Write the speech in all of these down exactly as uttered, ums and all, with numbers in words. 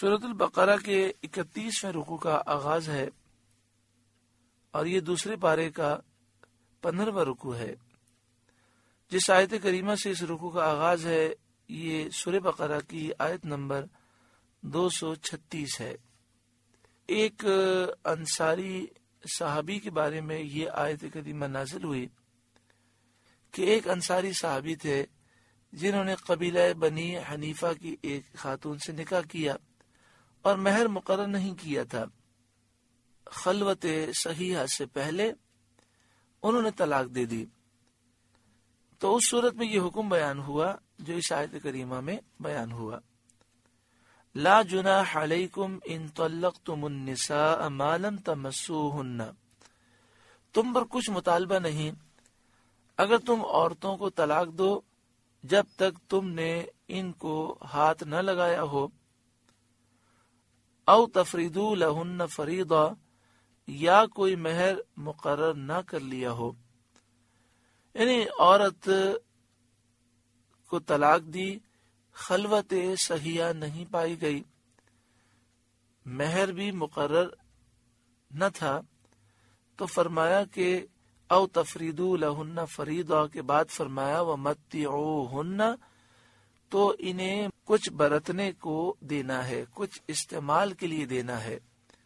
سورۃ البقرہ کے اکتیسویں رکوع کا آغاز ہے اور یہ دوسرے پارے کا پندرہواں رکوع ہے. جس آیت کریمہ سے اس رکوع کا آغاز ہے یہ سورہ بقرہ کی آیت نمبر دو سو چھتیس ہے. ایک انصاری صحابی کے بارے میں یہ آیت کریمہ نازل ہوئی کہ ایک انصاری صحابی تھے جنہوں نے قبیلہ بنی حنیفہ کی ایک خاتون سے نکاح کیا اور مہر مقرر نہیں کیا تھا. خلوت صحیحہ سے پہلے انہوں نے طلاق دے دی. تو اس صورت میں یہ حکم بیان ہوا جو اس آیت کریمہ میں بیان ہوا. لا جناح علیکم ان طلقتم النساء ما لم تمسوہن، تم پر کچھ مطالبہ نہیں اگر تم عورتوں کو طلاق دو جب تک تم نے ان کو ہاتھ نہ لگایا ہو. او تفریدو لہن فریضہ، یا کوئی مہر مقرر نہ کر لیا ہو. یعنی عورت کو طلاق دی، خلوت صحیحہ نہیں پائی گئی، مہر بھی مقرر نہ تھا، تو فرمایا کہ او تفریدو لہن فریضہ کے بعد فرمایا ومتعوہن، تو انہیں کچھ برتنے کو دینا ہے، کچھ استعمال کے لیے دینا ہے.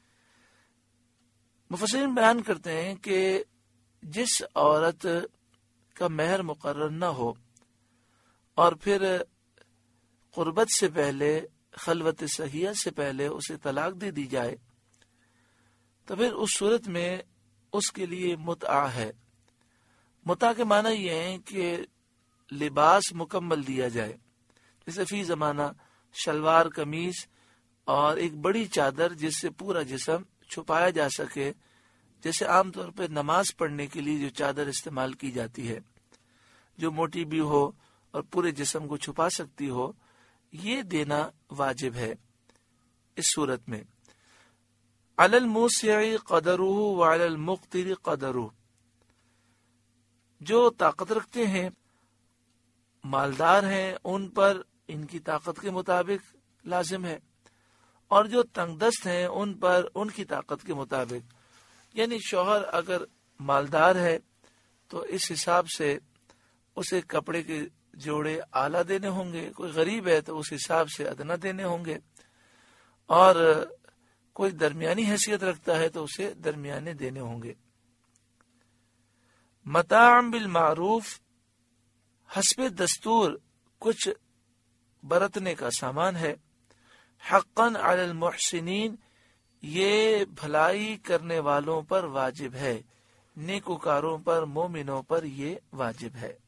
مفسرین بیان کرتے ہیں کہ جس عورت کا مہر مقرر نہ ہو اور پھر قربت سے پہلے، خلوت صحیحہ سے پہلے اسے طلاق دے دی جائے تو پھر اس صورت میں اس کے لیے متعہ ہے. متعہ کے معنی یہ ہے کہ لباس مکمل دیا جائے، جیسے فی زمانہ شلوار قمیض اور ایک بڑی چادر جس سے پورا جسم چھپایا جا سکے، جیسے عام طور پہ نماز پڑھنے کے لیے جو چادر استعمال کی جاتی ہے جو موٹی بھی ہو اور پورے جسم کو چھپا سکتی ہو، یہ دینا واجب ہے اس صورت میں. علی الموسع قدرہ وعلی المقتر قدرہ، جو طاقت رکھتے ہیں، مالدار ہیں، ان پر ان کی طاقت کے مطابق لازم ہے، اور جو تنگ دست ہیں ان پر ان کی طاقت کے مطابق. یعنی شوہر اگر مالدار ہے تو اس حساب سے اسے کپڑے کے جوڑے اعلیٰ دینے ہوں گے، کوئی غریب ہے تو اس حساب سے ادنا دینے ہوں گے، اور کوئی درمیانی حیثیت رکھتا ہے تو اسے درمیانے دینے ہوں گے. متاعا بالمعروف، حسب دستور کچھ برتنے کا سامان ہے. حقا علی المحسنین، یہ بھلائی کرنے والوں پر واجب ہے، نیکوکاروں پر، مومنوں پر یہ واجب ہے.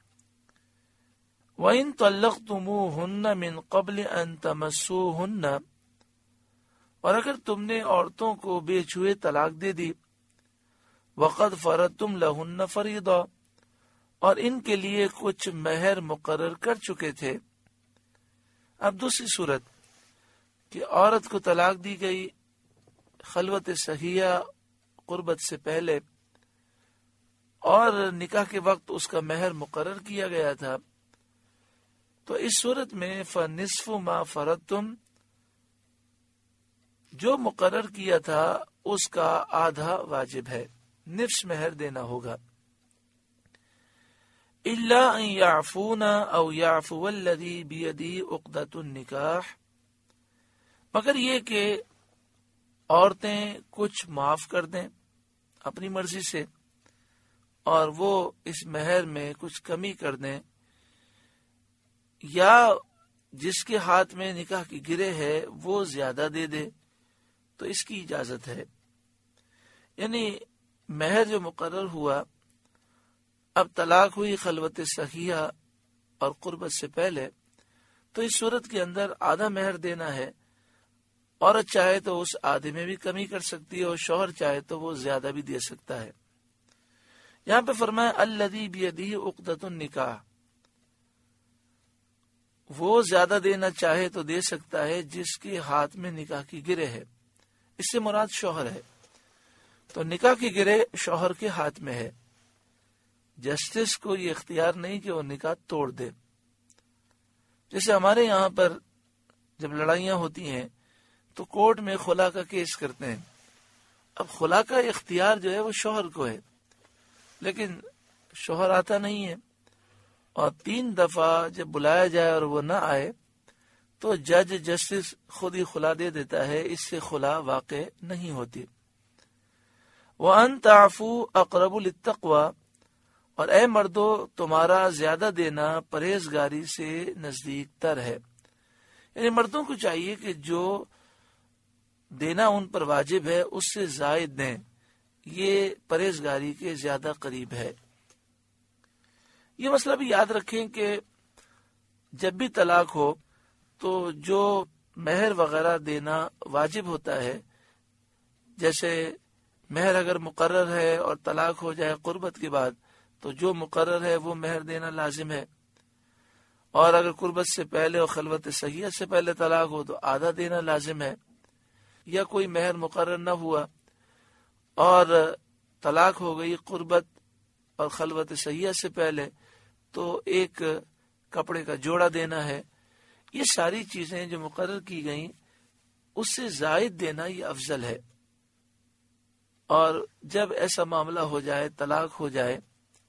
وَإِن طَلَّقْتُمُوهُنَّ مِن قَبْلِ أَن تَمَسُّوهُنَّ، اور اگر تم نے عورتوں کو بے چھوئے طلاق دے دی، وَقَدْ فَرَضْتُمْ لَهُنَّ فَرِيضَةً، اور ان کے لیے کچھ مہر مقرر کر چکے تھے. اب دوسری صورت کہ عورت کو طلاق دی گئی خلوت صحیحہ قربت سے پہلے اور نکاح کے وقت اس کا مہر مقرر کیا گیا تھا، تو اس صورت میں فَنِصْفُ مَا فَرَضْتُمْ، جو مقرر کیا تھا اس کا آدھا واجب ہے، نصف مہر دینا ہوگا. إِلَّا أَن يَعْفُونَ أَوْ يَعْفُوَ الَّذِي بِيَدِهِ عُقْدَةُ النِّكَاحِ، مگر یہ کہ عورتیں کچھ معاف کر دیں اپنی مرضی سے اور وہ اس مہر میں کچھ کمی کر دیں، یا جس کے ہاتھ میں نکاح کی گرہ ہے وہ زیادہ دے دے تو اس کی اجازت ہے. یعنی مہر جو مقرر ہوا، اب طلاق ہوئی خلوت صحیحہ اور قربت سے پہلے، تو اس صورت کے اندر آدھا مہر دینا ہے. عورت چاہے تو اس آدھے میں بھی کمی کر سکتی ہے اور شوہر چاہے تو وہ زیادہ بھی دے سکتا ہے. یہاں پہ فرمایا الذی بیدہ عقدۃ النکاح، وہ زیادہ دینا چاہے تو دے سکتا ہے جس کے ہاتھ میں نکاح کی گرہ ہے. اس سے مراد شوہر ہے، تو نکاح کی گرہ شوہر کے ہاتھ میں ہے. جسٹس کو یہ اختیار نہیں کہ وہ نکاح توڑ دے. جیسے ہمارے یہاں پر جب لڑائیاں ہوتی ہیں تو کورٹ میں خلا کا کیس کرتے ہیں. اب خلا کا اختیار جو ہے وہ شوہر کو ہے، لیکن شوہر آتا نہیں ہے، اور تین دفعہ جب بلایا جائے اور وہ نہ آئے تو جج جسٹس خود ہی خلا دے دیتا ہے. اس سے خلا واقع نہیں ہوتی. وَأَن تَعْفُوا أَقْرَبُ لِلتَّقْوَى، اور اے مردو تمہارا زیادہ دینا پرہیزگاری سے نزدیک تر ہے. یعنی مردوں کو چاہیے کہ جو دینا ان پر واجب ہے اس سے زائد دیں، یہ پرہیزگاری کے زیادہ قریب ہے. یہ مسئلہ بھی یاد رکھیں کہ جب بھی طلاق ہو تو جو مہر وغیرہ دینا واجب ہوتا ہے، جیسے مہر اگر مقرر ہے اور طلاق ہو جائے قربت کے بعد تو جو مقرر ہے وہ مہر دینا لازم ہے، اور اگر قربت سے پہلے اور خلوت صحیحہ سے پہلے طلاق ہو تو آدھا دینا لازم ہے. یا کوئی مہر مقرر نہ ہوا اور طلاق ہو گئی قربت اور خلوت صحیحہ سے پہلے تو ایک کپڑے کا جوڑا دینا ہے. یہ ساری چیزیں جو مقرر کی گئیں اس سے زائد دینا یہ افضل ہے. اور جب ایسا معاملہ ہو جائے، طلاق ہو جائے،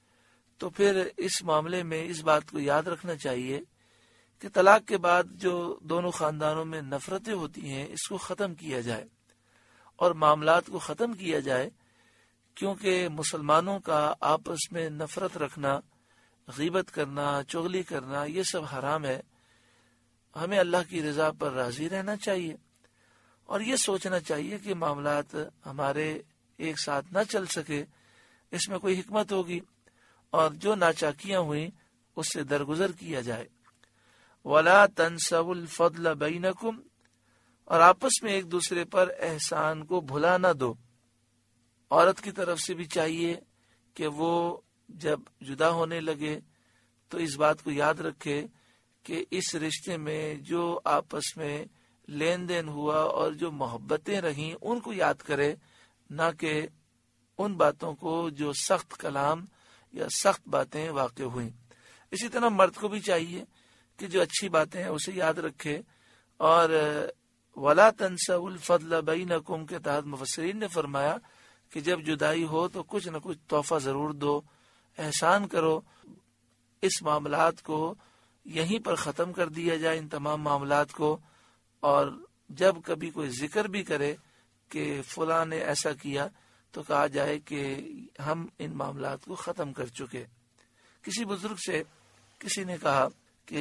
تو پھر اس معاملے میں اس بات کو یاد رکھنا چاہیے کہ طلاق کے بعد جو دونوں خاندانوں میں نفرتیں ہوتی ہیں اس کو ختم کیا جائے اور معاملات کو ختم کیا جائے، کیونکہ مسلمانوں کا آپس میں نفرت رکھنا، غیبت کرنا، چغلی کرنا، یہ سب حرام ہے. ہمیں اللہ کی رضا پر راضی رہنا چاہیے اور یہ سوچنا چاہیے کہ معاملات ہمارے ایک ساتھ نہ چل سکے، اس میں کوئی حکمت ہوگی، اور جو ناچاکیاں ہوئیں اس سے درگزر کیا جائے. وَلَا تَنْسَوُا الْفَضْلَ بَيْنَكُمْ، اور آپس میں ایک دوسرے پر احسان کو بھلا نہ دو. عورت کی طرف سے بھی چاہیے کہ وہ جب جدا ہونے لگے تو اس بات کو یاد رکھے کہ اس رشتے میں جو آپس میں لین دین ہوا اور جو محبتیں رہیں ان کو یاد کرے، نہ کہ ان باتوں کو جو سخت کلام یا سخت باتیں واقع ہوئیں. اسی طرح مرد کو بھی چاہیے کہ جو اچھی باتیں ہیں اسے یاد رکھے. اور وَلَا تَنْسَوُا الْفَضْلَ بَيْنَكُمْ کے تحت مفسرین نے فرمایا کہ جب جدائی ہو تو کچھ نہ کچھ تحفہ ضرور دو، احسان کرو. اس معاملات کو یہیں پر ختم کر دیا جائے، ان تمام معاملات کو. اور جب کبھی کوئی ذکر بھی کرے کہ فلاں نے ایسا کیا تو کہا جائے کہ ہم ان معاملات کو ختم کر چکے. کسی بزرگ سے کسی نے کہا کہ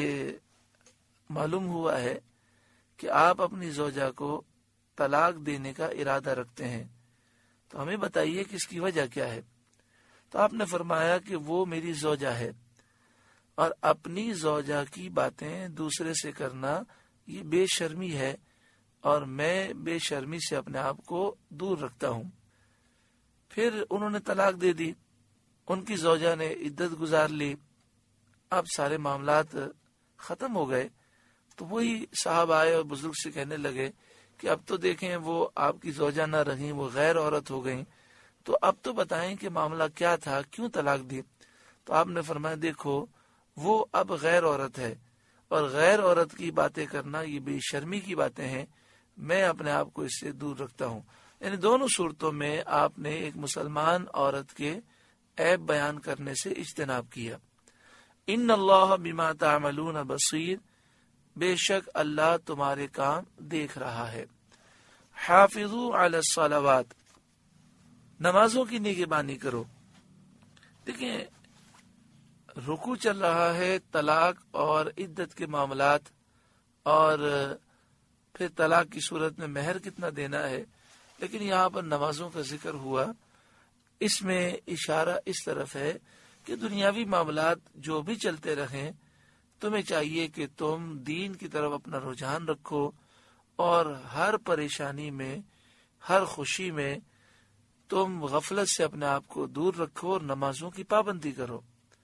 معلوم ہوا ہے کہ آپ اپنی زوجہ کو طلاق دینے کا ارادہ رکھتے ہیں، تو ہمیں بتائیے کہ اس کی وجہ کیا ہے. تو آپ نے فرمایا کہ وہ میری زوجہ ہے اور اپنی زوجہ کی باتیں دوسرے سے کرنا یہ بے شرمی ہے، اور میں بے شرمی سے اپنے آپ کو دور رکھتا ہوں. پھر انہوں نے طلاق دے دی، ان کی زوجہ نے عدت گزار لی، اب سارے معاملات ختم ہو گئے. تو وہی صاحب آئے اور بزرگ سے کہنے لگے کہ اب تو دیکھیں وہ آپ کی زوجہ نہ رہیں، وہ غیر عورت ہو گئیں، تو اب تو بتائیں کہ معاملہ کیا تھا، کیوں طلاق دی. تو آپ نے فرمایا دیکھو وہ اب غیر عورت ہے، اور غیر عورت کی باتیں کرنا یہ بے شرمی کی باتیں ہیں، میں اپنے آپ کو اس سے دور رکھتا ہوں. یعنی دونوں صورتوں میں آپ نے ایک مسلمان عورت کے عیب بیان کرنے سے اجتناب کیا. ان اللہ بما تعملون بصیر، بے شک اللہ تمہارے کام دیکھ رہا ہے. حافظوا علی الصلوات، نمازوں کی نگہبانی کرو. دیکھیں رکوع چل رہا ہے، طلاق اور عدت کے معاملات، اور پھر طلاق کی صورت میں مہر کتنا دینا ہے، لیکن یہاں پر نمازوں کا ذکر ہوا. اس میں اشارہ اس طرف ہے کہ دنیاوی معاملات جو بھی چلتے رہیں، تمہیں چاہیے کہ تم دین کی طرف اپنا رجحان رکھو، اور ہر پریشانی میں، ہر خوشی میں تم غفلت سے اپنے آپ کو دور رکھو اور نمازوں کی پابندی کرو.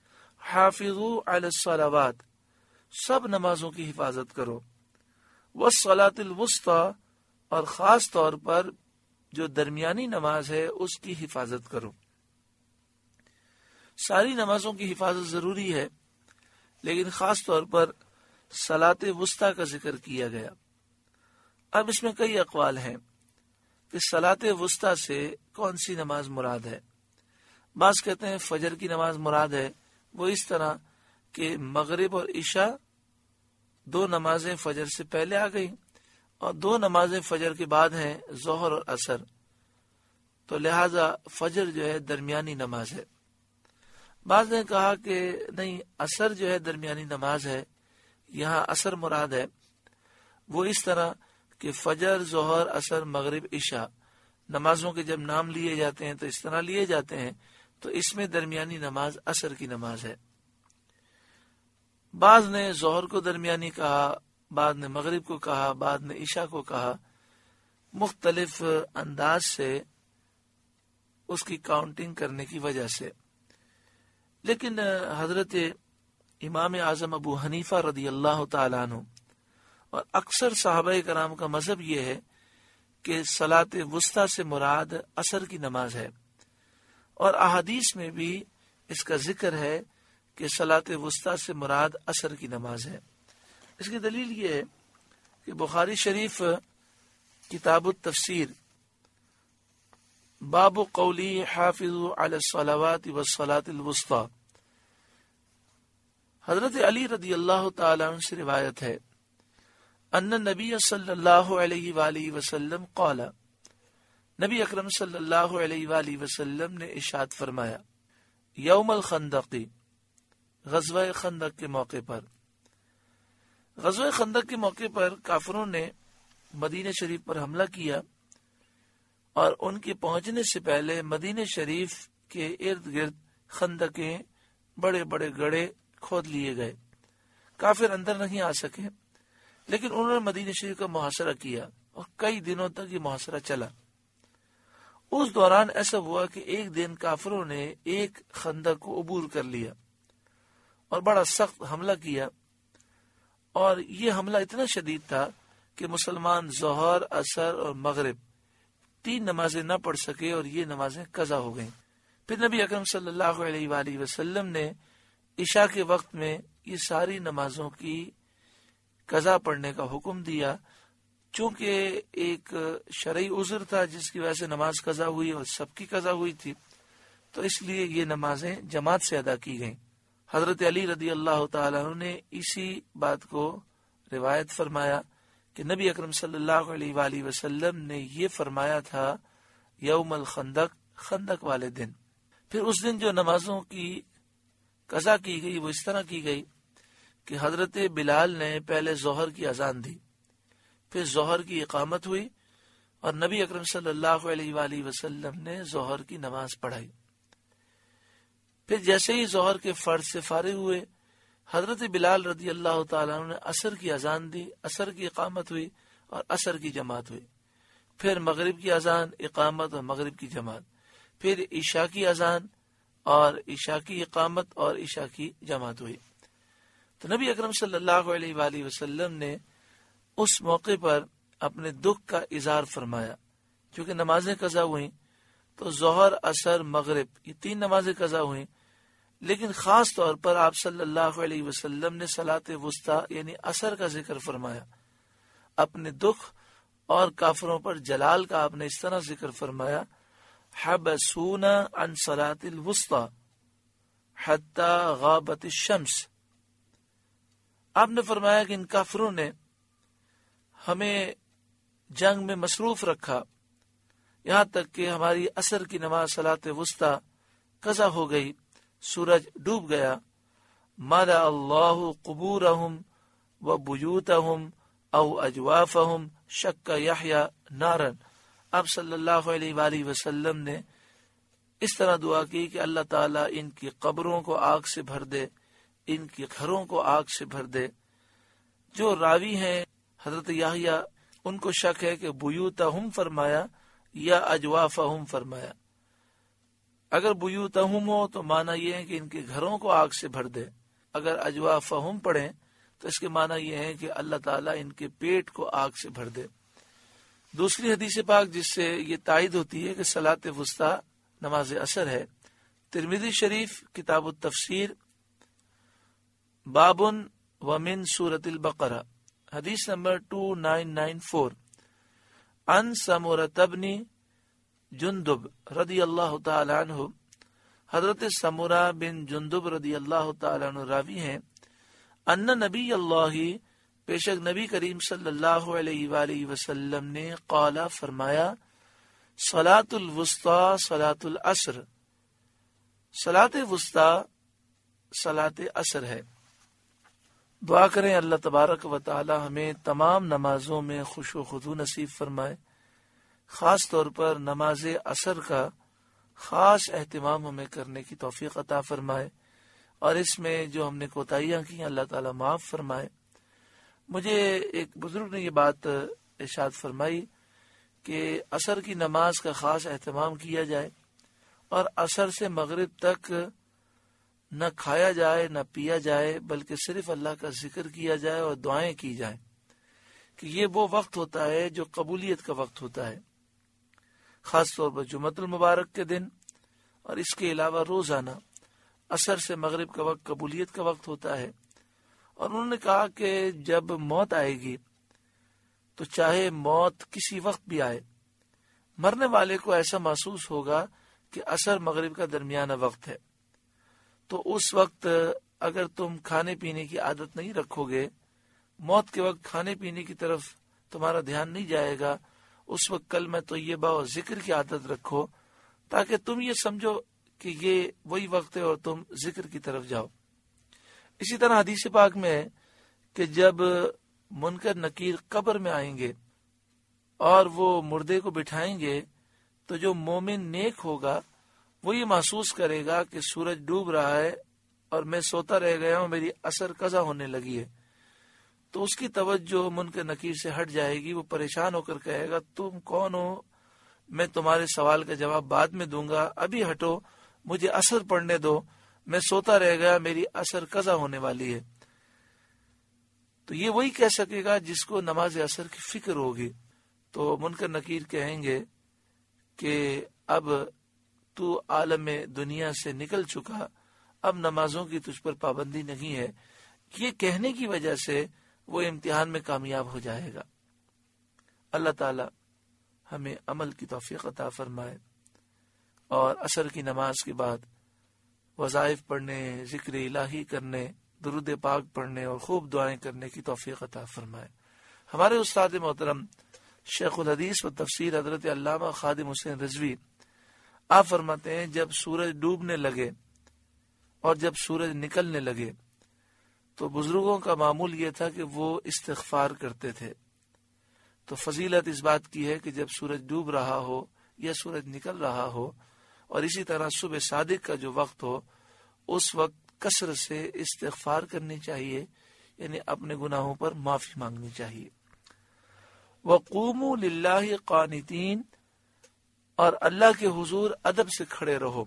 حافظوا علی الصلوات، سب نمازوں کی حفاظت کرو. والصلاۃ الوسطی، اور خاص طور پر جو درمیانی نماز ہے اس کی حفاظت کرو. ساری نمازوں کی حفاظت ضروری ہے، لیکن خاص طور پر صلاۃ وسطی کا ذکر کیا گیا. اب اس میں کئی اقوال ہیں کہ صلاۃ وسطیٰ سے کون سی نماز مراد ہے۔ بعض کہتے ہیں فجر کی نماز مراد ہے، وہ اس طرح کہ مغرب اور عشاء دو نمازیں فجر سے پہلے آ گئی اور دو نمازیں فجر کے بعد ہیں ظہر اور عصر، تو لہذا فجر جو ہے درمیانی نماز ہے۔ بعض نے کہا کہ نہیں، عصر جو ہے درمیانی نماز ہے، یہاں عصر مراد ہے، وہ اس طرح کہ فجر، ظہر، عصر، مغرب، عشاء نمازوں کے جب نام لیے جاتے ہیں تو اس طرح لیے جاتے ہیں، تو اس میں درمیانی نماز عصر کی نماز ہے۔ بعض نے ظہر کو درمیانی کہا، بعض نے مغرب کو کہا، بعض نے عشاء کو کہا، مختلف انداز سے اس کی کاؤنٹنگ کرنے کی وجہ سے۔ لیکن حضرت امام اعظم ابو حنیفہ رضی اللہ تعالیٰ عنہ اور اکثر صحابہ کرام کا مذہب یہ ہے کہ صلاۃ وسطیٰ سے مراد عصر کی نماز ہے، اور احادیث میں بھی اس کا ذکر ہے کہ صلاۃ وسطیٰ سے مراد عصر کی نماز ہے۔ اس کی دلیل یہ ہے کہ بخاری شریف کتاب التفسیر باب قولی حافظوا علی الصلوات والصلاۃ الوسطیٰ، حضرت علی رضی اللہ تعالیٰ عنہ سے روایت ہے، ان نبی صلی اللہ علیہ وآلہ وسلم قال، نبی اکرم صلی اللہ علیہ وآلہ وسلم نے ارشاد فرمایا، یوم الخندق، غزوہ خندق کے موقع پر۔ غزوہ خندق کے موقع پر کافروں نے مدینہ شریف پر حملہ کیا، اور ان کے پہنچنے سے پہلے مدینہ شریف کے ارد گرد خندقیں، بڑے بڑے گڑھے کھود لیے گئے۔ کافر اندر نہیں آ سکے، لیکن انہوں نے مدینہ شریف کا محاصرہ کیا اور کئی دنوں تک یہ محاصرہ چلا۔ اس دوران ایسا ہوا کہ ایک دن کافروں نے ایک خندق کو عبور کر لیا اور بڑا سخت حملہ کیا، اور یہ حملہ اتنا شدید تھا کہ مسلمان ظہر، عصر اور مغرب تین نمازیں نہ پڑھ سکے اور یہ نمازیں قضا ہو گئیں۔ پھر نبی اکرم صلی اللہ علیہ وآلہ وسلم نے عشاء کے وقت میں یہ ساری نمازوں کی قضا پڑھنے کا حکم دیا، چونکہ ایک شرعی عذر تھا جس کی وجہ سے نماز قضا ہوئی اور سب کی قضا ہوئی تھی، تو اس لیے یہ نمازیں جماعت سے ادا کی گئیں۔ حضرت علی رضی اللہ تعالیٰ عنہ نے اسی بات کو روایت فرمایا کہ نبی اکرم صلی اللہ علیہ وآلہ وسلم نے یہ فرمایا تھا یوم الخندق، خندق والے دن۔ پھر اس دن جو نمازوں کی قضا کی گئی وہ اس طرح کی گئی کہ حضرت بلال نے پہلے ظہر کی اذان دی، پھر ظہر کی اقامت ہوئی اور نبی اکرم صلی اللہ علیہ وآلہ وسلم نے ظہر کی نماز پڑھائی۔ پھر جیسے ہی ظہر کے فرض سے فارغ ہوئے، حضرت بلال رضی اللہ تعالیٰ عنہ نے عصر کی اذان دی، عصر کی اقامت ہوئی اور عصر کی جماعت ہوئی۔ پھر مغرب کی اذان، اقامت اور مغرب کی جماعت، پھر عشاء کی اذان اور عشاء کی اقامت اور عشاء کی جماعت ہوئی۔ تو نبی اکرم صلی اللہ علیہ وآلہ وسلم نے اس موقع پر اپنے دکھ کا اظہار فرمایا، کیونکہ نمازیں قضا ہوئیں، تو ظہر، عصر، مغرب یہ تین نمازیں قضا ہوئیں، لیکن خاص طور پر آپ صلی اللہ علیہ وسلم نے صلاۃ وسطیٰ یعنی عصر کا ذکر فرمایا۔ اپنے دکھ اور کافروں پر جلال کا آپ نے اس طرح ذکر فرمایا، حبسونا عن صلاۃ الوسطیٰ حتی غابت الشمس۔ آپ نے فرمایا کہ ان کافروں نے ہمیں جنگ میں مصروف رکھا، یہاں تک کہ ہماری عصر کی نماز صلاۃ وسطیٰ قضا ہو گئی، سورج ڈوب گیا۔ مالا اللہ قبورہم و بیوتہم او اجوافہم شک یحییٰ نارن۔ آپ صلی اللہ علیہ وآلہ وسلم نے اس طرح دعا کی کہ اللہ تعالیٰ ان کی قبروں کو آگ سے بھر دے، ان کے گھروں کو آگ سے بھر دے۔ جو راوی ہیں حضرت یحییٰ، ان کو شک ہے کہ بیوتہم فرمایا یا اجوافہم فرمایا۔ اگر بیوتہم ہو تو معنی یہ ہے کہ ان کے گھروں کو آگ سے بھر دے، اگر اجوافہم پڑھیں تو اس کے معنی یہ ہے کہ اللہ تعالیٰ ان کے پیٹ کو آگ سے بھر دے۔ دوسری حدیث پاک جس سے یہ تائید ہوتی ہے کہ صلاۃ وسطیٰ نماز عصر ہے، ترمذی شریف کتاب التفسیر بابن ومن سورۃ البقرہ، حدیث نمبر دو ہزار نو سو چورانوے، ان سمرۃ بن جندب رضی اللہ تعالی عنہ، حضرت سمرہ بن جندب رضی اللہ تعالی عنہ راوی ہیں، ان نبی اللہ، بے شک نبی کریم صلی اللہ علیہ وآلہ وسلم نے قال فرمایا، صلاۃ الوسطی صلاۃ العصر، صلاۃ وسطی صلاۃ عصر ہے۔ دعا کریں اللہ تبارک و تعالی ہمیں تمام نمازوں میں خشوع و خضوع نصیب فرمائے، خاص طور پر نماز عصر کا خاص اہتمام ہمیں کرنے کی توفیق عطا فرمائے، اور اس میں جو ہم نے کوتاہیاں کی اللہ تعالی معاف فرمائے۔ مجھے ایک بزرگ نے یہ بات ارشاد فرمائی کہ عصر کی نماز کا خاص اہتمام کیا جائے، اور عصر سے مغرب تک نہ کھایا جائے نہ پیا جائے، بلکہ صرف اللہ کا ذکر کیا جائے اور دعائیں کی جائیں، کہ یہ وہ وقت ہوتا ہے جو قبولیت کا وقت ہوتا ہے، خاص طور پر جمعۃ المبارک کے دن، اور اس کے علاوہ روزانہ عصر سے مغرب کا وقت قبولیت کا وقت ہوتا ہے۔ اور انہوں نے کہا کہ جب موت آئے گی تو چاہے موت کسی وقت بھی آئے، مرنے والے کو ایسا محسوس ہوگا کہ عصر مغرب کا درمیانہ وقت ہے، تو اس وقت اگر تم کھانے پینے کی عادت نہیں رکھو گے، موت کے وقت کھانے پینے کی طرف تمہارا دھیان نہیں جائے گا، اس وقت کلمہ طیبہ اور ذکر کی عادت رکھو، تاکہ تم یہ سمجھو کہ یہ وہی وقت ہے اور تم ذکر کی طرف جاؤ۔ اسی طرح حدیث پاک میں ہے کہ جب منکر نکیر قبر میں آئیں گے اور وہ مردے کو بٹھائیں گے، تو جو مومن نیک ہوگا وہ یہ محسوس کرے گا کہ سورج ڈوب رہا ہے اور میں سوتا رہ گیا ہوں، میری عصر قضا ہونے لگی ہے، تو اس کی توجہ منکر نکیر سے ہٹ جائے گی، وہ پریشان ہو کر کہے گا تم کون ہو، میں تمہارے سوال کا جواب بعد میں دوں گا، ابھی ہٹو، مجھے عصر پڑھنے دو، میں سوتا رہ گیا، میری عصر قضا ہونے والی ہے۔ تو یہ وہی کہہ سکے گا جس کو نماز عصر کی فکر ہوگی۔ تو منکر نکیر کہیں گے کہ اب تو عالم دنیا سے نکل چکا، اب نمازوں کی تجھ پر پابندی نہیں ہے۔ یہ کہنے کی وجہ سے وہ امتحان میں کامیاب ہو جائے گا۔ اللہ تعالی ہمیں عمل کی توفیق عطا فرمائے، اور عصر کی نماز کے بعد وظائف پڑھنے، ذکر الہی کرنے، درود پاک پڑھنے اور خوب دعائیں کرنے کی توفیق عطا فرمائے۔ ہمارے استاد محترم شیخ الحدیث و تفسیر حضرت علامہ خادم حسین رضوی آپ فرماتے ہیں جب سورج ڈوبنے لگے اور جب سورج نکلنے لگے تو بزرگوں کا معمول یہ تھا کہ وہ استغفار کرتے تھے۔ تو فضیلت اس بات کی ہے کہ جب سورج ڈوب رہا ہو یا سورج نکل رہا ہو، اور اسی طرح صبح صادق کا جو وقت ہو، اس وقت کثرت سے استغفار کرنی چاہیے، یعنی اپنے گناہوں پر معافی مانگنی چاہیے۔ وَقُومُوا لِلَّهِ قَانِتِينَ، اور اللہ کے حضور ادب سے کھڑے رہو۔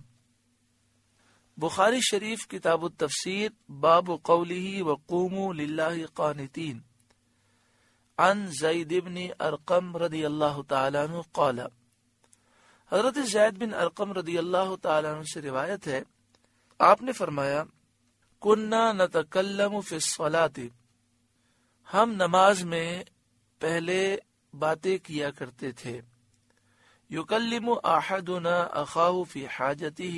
بخاری شریف کتاب التفسیر باب قوله وقوموا للہ قانتین، عن زید بن ارقم رضی اللہ تعالیٰ عنہ قال، حضرت زید بن ارقم رضی اللہ تعالیٰ عنہ سے روایت ہے، آپ نے فرمایا کننا نتکلم فی الصلاۃ، ہم نماز میں پہلے باتیں کیا کرتے تھے، یکلم احدنا اخاہ فی حاجتہ،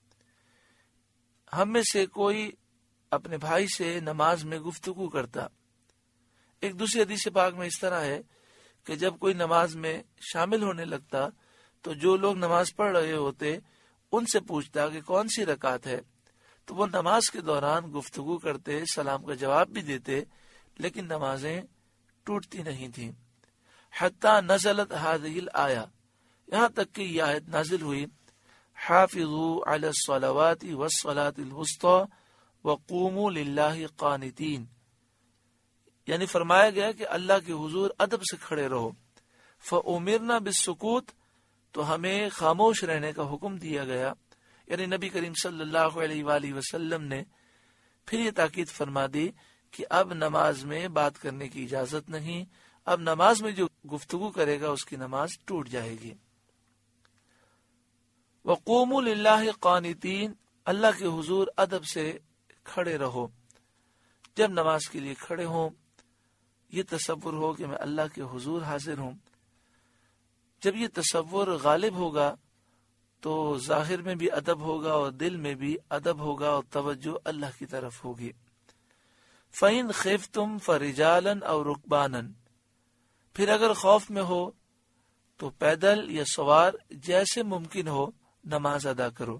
ہم میں سے کوئی اپنے بھائی سے نماز میں گفتگو کرتا۔ ایک دوسری حدیث پاک میں اس طرح ہے کہ جب کوئی نماز میں شامل ہونے لگتا تو جو لوگ نماز پڑھ رہے ہوتے ان سے پوچھتا کہ کون سی رکعت ہے، تو وہ نماز کے دوران گفتگو کرتے، سلام کا جواب بھی دیتے، لیکن نمازیں ٹوٹتی نہیں تھیں۔ حتی نزلت هذه الآیہ، یہاں تک کہ یہ آیت نازل ہوئی، حافظوا علی الصلوات والصلاة الوسطى وقوموا للہ قانتین، یعنی فرمایا گیا کہ اللہ کے حضور ادب سے کھڑے رہو۔ فأمرنا بالسکوت، تو ہمیں خاموش رہنے کا حکم دیا گیا، یعنی نبی کریم صلی اللہ علیہ وآلہ وسلم نے پھر یہ تاکید فرما دی کہ اب نماز میں بات کرنے کی اجازت نہیں، اب نماز میں جو گفتگو کرے گا اس کی نماز ٹوٹ جائے گی۔ وقوموا للہ قانتین، اللہ کے حضور ادب سے کھڑے رہو۔ جب نماز کے لیے کھڑے ہوں یہ تصور ہو کہ میں اللہ کے حضور حاضر ہوں، جب یہ تصور غالب ہوگا تو ظاہر میں بھی ادب ہوگا اور دل میں بھی ادب ہوگا اور توجہ اللہ کی طرف ہوگی. فَإِنْ خِفْتُمْ فَرِجَالًا أَوْ رُكْبَانًا، پھر اگر خوف میں ہو تو پیدل یا سوار جیسے ممکن ہو نماز ادا کرو.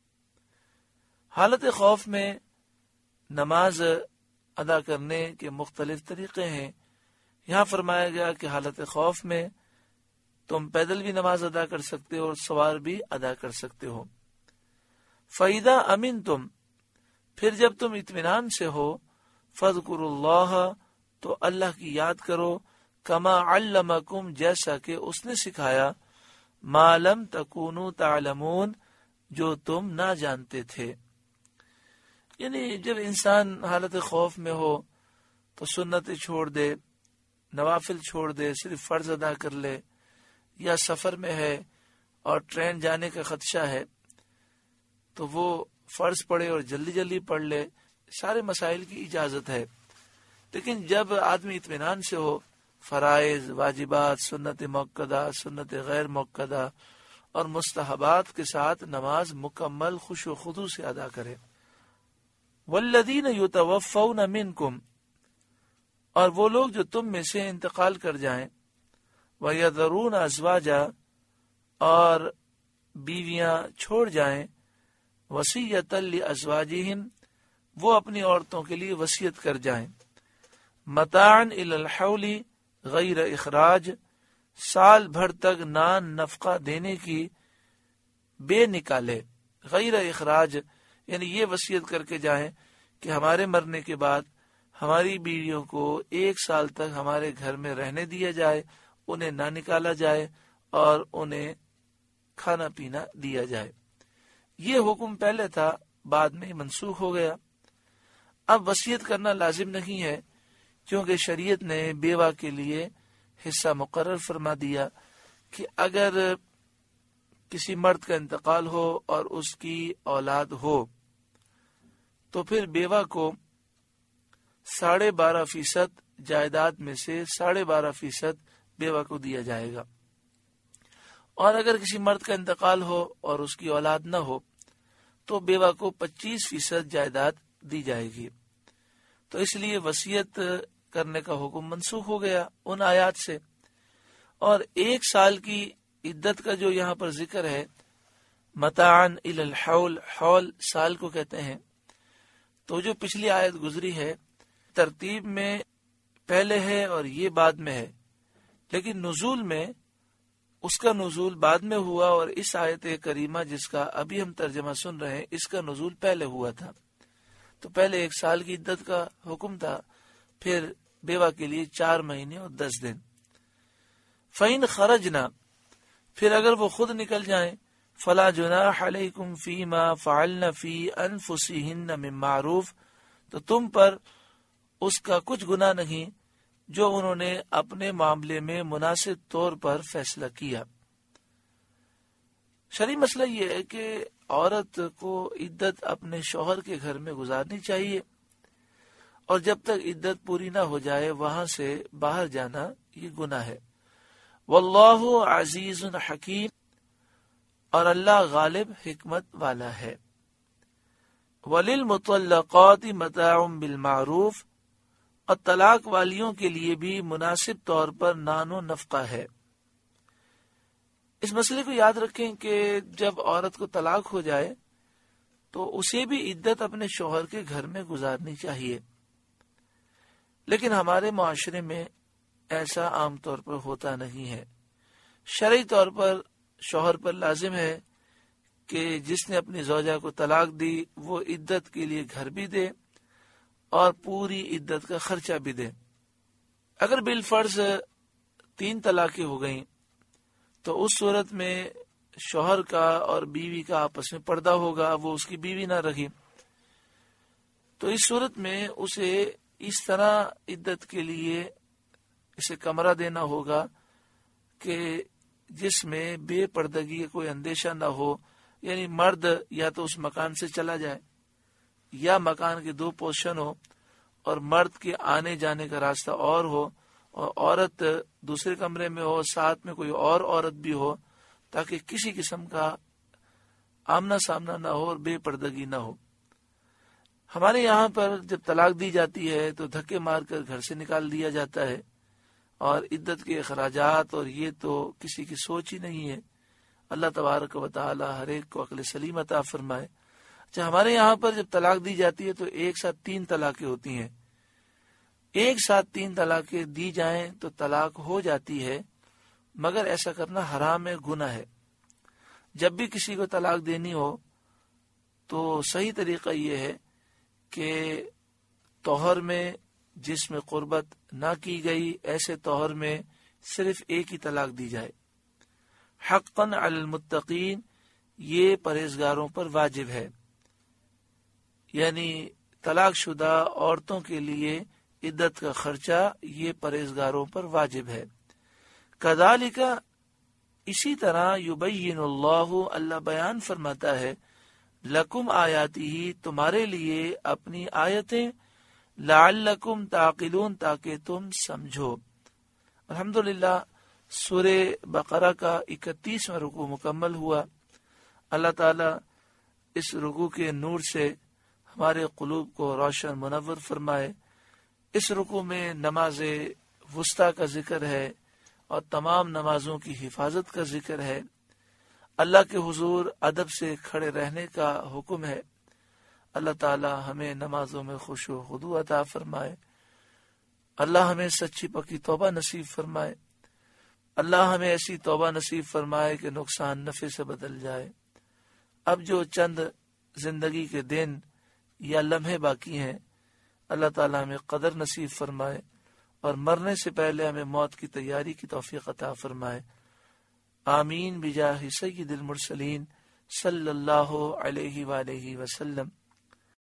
حالت خوف میں نماز ادا کرنے کے مختلف طریقے ہیں. یہاں فرمایا گیا کہ حالت خوف میں تم پیدل بھی نماز ادا کر سکتے ہو اور سوار بھی ادا کر سکتے ہو. فَإِذَا أَمِنْتُمْ، پھر جب تم اطمینان سے ہو، فَاذْكُرُوا اللَّهَ، تو اللہ کی یاد کرو، کما علمکم، جیسا کہ اس نے سکھایا، ما لم تکونوا تعلمون، جو تم نہ جانتے تھے. یعنی جب انسان حالت خوف میں ہو تو سنتیں چھوڑ دے، نوافل چھوڑ دے، صرف فرض ادا کر لے، یا سفر میں ہے اور ٹرین جانے کا خدشہ ہے تو وہ فرض پڑھے اور جلدی جلدی پڑھ لے، سارے مسائل کی اجازت ہے. لیکن جب آدمی اطمینان سے ہو، فرائض، واجبات، سنت مؤکدہ، سنت غیر مؤکدہ اور مستحبات کے ساتھ نماز مکمل خوش و خضوع سے ادا کرے. والذین یتوفون منکم، اور وہ لوگ جو تم میں سے انتقال کر جائیں، وَيَذَرُونَ أَزْوَاجًا، اور بیویاں چھوڑ جائیں، وَصِيَّةً لِأَزْوَاجِهِمْ، وہ اپنی عورتوں کے لیے وصیت کر جائیں، مَتَاعًا إِلَى الْحَوْلِ غَيْرَ اخراج، سال بھر تک نان نفقہ دینے کی بے نکالے. غیر اخراج یعنی یہ وصیت کر کے جائیں کہ ہمارے مرنے کے بعد ہماری بیویوں کو ایک سال تک ہمارے گھر میں رہنے دیا جائے، انہیں نہ نکالا جائے اور انہیں کھانا پینا دیا جائے. یہ حکم پہلے تھا، بعد میں منسوخ ہو گیا. اب وصیت کرنا لازم نہیں ہے کیونکہ شریعت نے بیوہ کے لیے حصہ مقرر فرما دیا کہ اگر کسی مرد کا انتقال ہو اور اس کی اولاد ہو تو پھر بیوہ کو ساڑھے بارہ فیصد جائیداد میں سے ساڑھے بارہ فیصد بیوہ کو دیا جائے گا، اور اگر کسی مرد کا انتقال ہو اور اس کی اولاد نہ ہو تو بیوہ کو پچیس فیصد جائیداد دی جائے گی. تو اس لیے وصیت کرنے کا حکم منسوخ ہو گیا ان آیات سے. اور ایک سال کی عدت کا جو یہاں پر ذکر ہے، متاعن الی الحول، حول سال کو کہتے ہیں، تو جو پچھلی آیت گزری ہے ترتیب میں پہلے ہے اور یہ بعد میں ہے، لیکن نزول میں اس کا نزول بعد میں ہوا، اور اس آیت کریمہ جس کا ابھی ہم ترجمہ سن رہے ہیں اس کا نزول پہلے ہوا تھا. تو پہلے ایک سال کی عدت کا حکم تھا، پھر بیوہ کے لیے چار مہینے اور دس دن. فَإِنْ خَرَجْنَا، پھر اگر وہ خود نکل جائیں، فَلَا جُنَاحَ عَلَيْكُمْ فِي مَا فَعَلْنَ فِي أَنفُسِهِنَّ مِن مَّعْرُوفٍ، تو تم پر اس کا کچھ گناہ نہیں جو انہوں نے اپنے معاملے میں مناسب طور پر فیصلہ کیا. شرعی مسئلہ یہ ہے کہ عورت کو عدت اپنے شوہر کے گھر میں گزارنی چاہیے، اور جب تک عدت پوری نہ ہو جائے وہاں سے باہر جانا یہ گناہ ہے. واللہ عزیز حکیم، اور اللہ غالب حکمت والا ہے. وللمطلقات متاع بالمعروف، اور طلاق والیوں کے لیے بھی مناسب طور پر نان و نفقہ ہے. اس مسئلے کو یاد رکھیں کہ جب عورت کو طلاق ہو جائے تو اسے بھی عدت اپنے شوہر کے گھر میں گزارنی چاہیے، لیکن ہمارے معاشرے میں ایسا عام طور پر ہوتا نہیں ہے. شرعی طور پر شوہر پر لازم ہے کہ جس نے اپنی زوجہ کو طلاق دی وہ عدت کے لیے گھر بھی دے اور پوری عدت کا خرچہ بھی دے. اگر بالفرض تین طلاقیں ہو گئیں تو اس صورت میں شوہر کا اور بیوی کا آپس میں پردہ ہوگا، وہ اس کی بیوی نہ رہی. تو اس صورت میں اسے اس طرح عدت کے لیے اسے کمرہ دینا ہوگا کہ جس میں بے پردگی کا کوئی اندیشہ نہ ہو. یعنی مرد یا تو اس مکان سے چلا جائے یا مکان کے دو پورشن ہو اور مرد کے آنے جانے کا راستہ اور ہو اور عورت دوسرے کمرے میں ہو، ساتھ میں کوئی اور عورت بھی ہو، تاکہ کسی قسم کا آمنا سامنا نہ ہو اور بے پردگی نہ ہو۔ ہمارے یہاں پر جب طلاق دی جاتی ہے تو دھکے مار کر گھر سے نکال دیا جاتا ہے، اور عدت کے اخراجات اور یہ تو کسی کی سوچ ہی نہیں ہے۔ اللہ تبارک و تعالی ہر ایک کو عقل سلیم عطا فرمائے۔ اچھا، ہمارے یہاں پر جب طلاق دی جاتی ہے تو ایک ساتھ تین طلاقیں ہوتی ہیں۔ ایک ساتھ تین طلاقیں دی جائیں تو طلاق ہو جاتی ہے، مگر ایسا کرنا حرام ہے، گناہ ہے۔ جب بھی کسی کو طلاق دینی ہو تو صحیح طریقہ یہ ہے کہ طہر میں جس میں قربت نہ کی گئی، ایسے طہر میں صرف ایک ہی طلاق دی جائے۔ حقاً علی المتقین، یہ پرہیزگاروں پر واجب ہے، یعنی طلاق شدہ عورتوں کے لیے عدت کا خرچہ یہ پرہیزگاروں پر واجب ہے۔ کذالک، اسی طرح یبین اللہ، اللہ بیان فرماتا ہے، لکم آیاتی ہی، تمہارے لیے اپنی آیتیں، لعلکم تعقلون، تاکہ تم سمجھو۔ الحمدللہ سورہ بقرہ کا اکتیسواں رکوع مکمل ہوا۔ اللہ تعالیٰ اس رکوع کے نور سے ہمارے قلوب کو روشن منور فرمائے۔ اس رکوع میں نماز وسطیٰ کا ذکر ہے اور تمام نمازوں کی حفاظت کا ذکر ہے۔ اللہ کے حضور ادب سے کھڑے رہنے کا حکم ہے۔ اللہ تعالی ہمیں نمازوں میں خشوع و خضوع عطا فرمائے۔ اللہ ہمیں سچی پکی توبہ نصیب فرمائے۔ اللہ ہمیں ایسی توبہ نصیب فرمائے کہ نقصان نفع سے بدل جائے۔ اب جو چند زندگی کے دن یا لمحے باقی ہیں، اللہ تعالی ہمیں قدر نصیب فرمائے اور مرنے سے پہلے ہمیں موت کی تیاری کی توفیق عطا فرمائے۔ آمین بجاہ سید المرسلین صلی اللہ علیہ وآلہ وسلم۔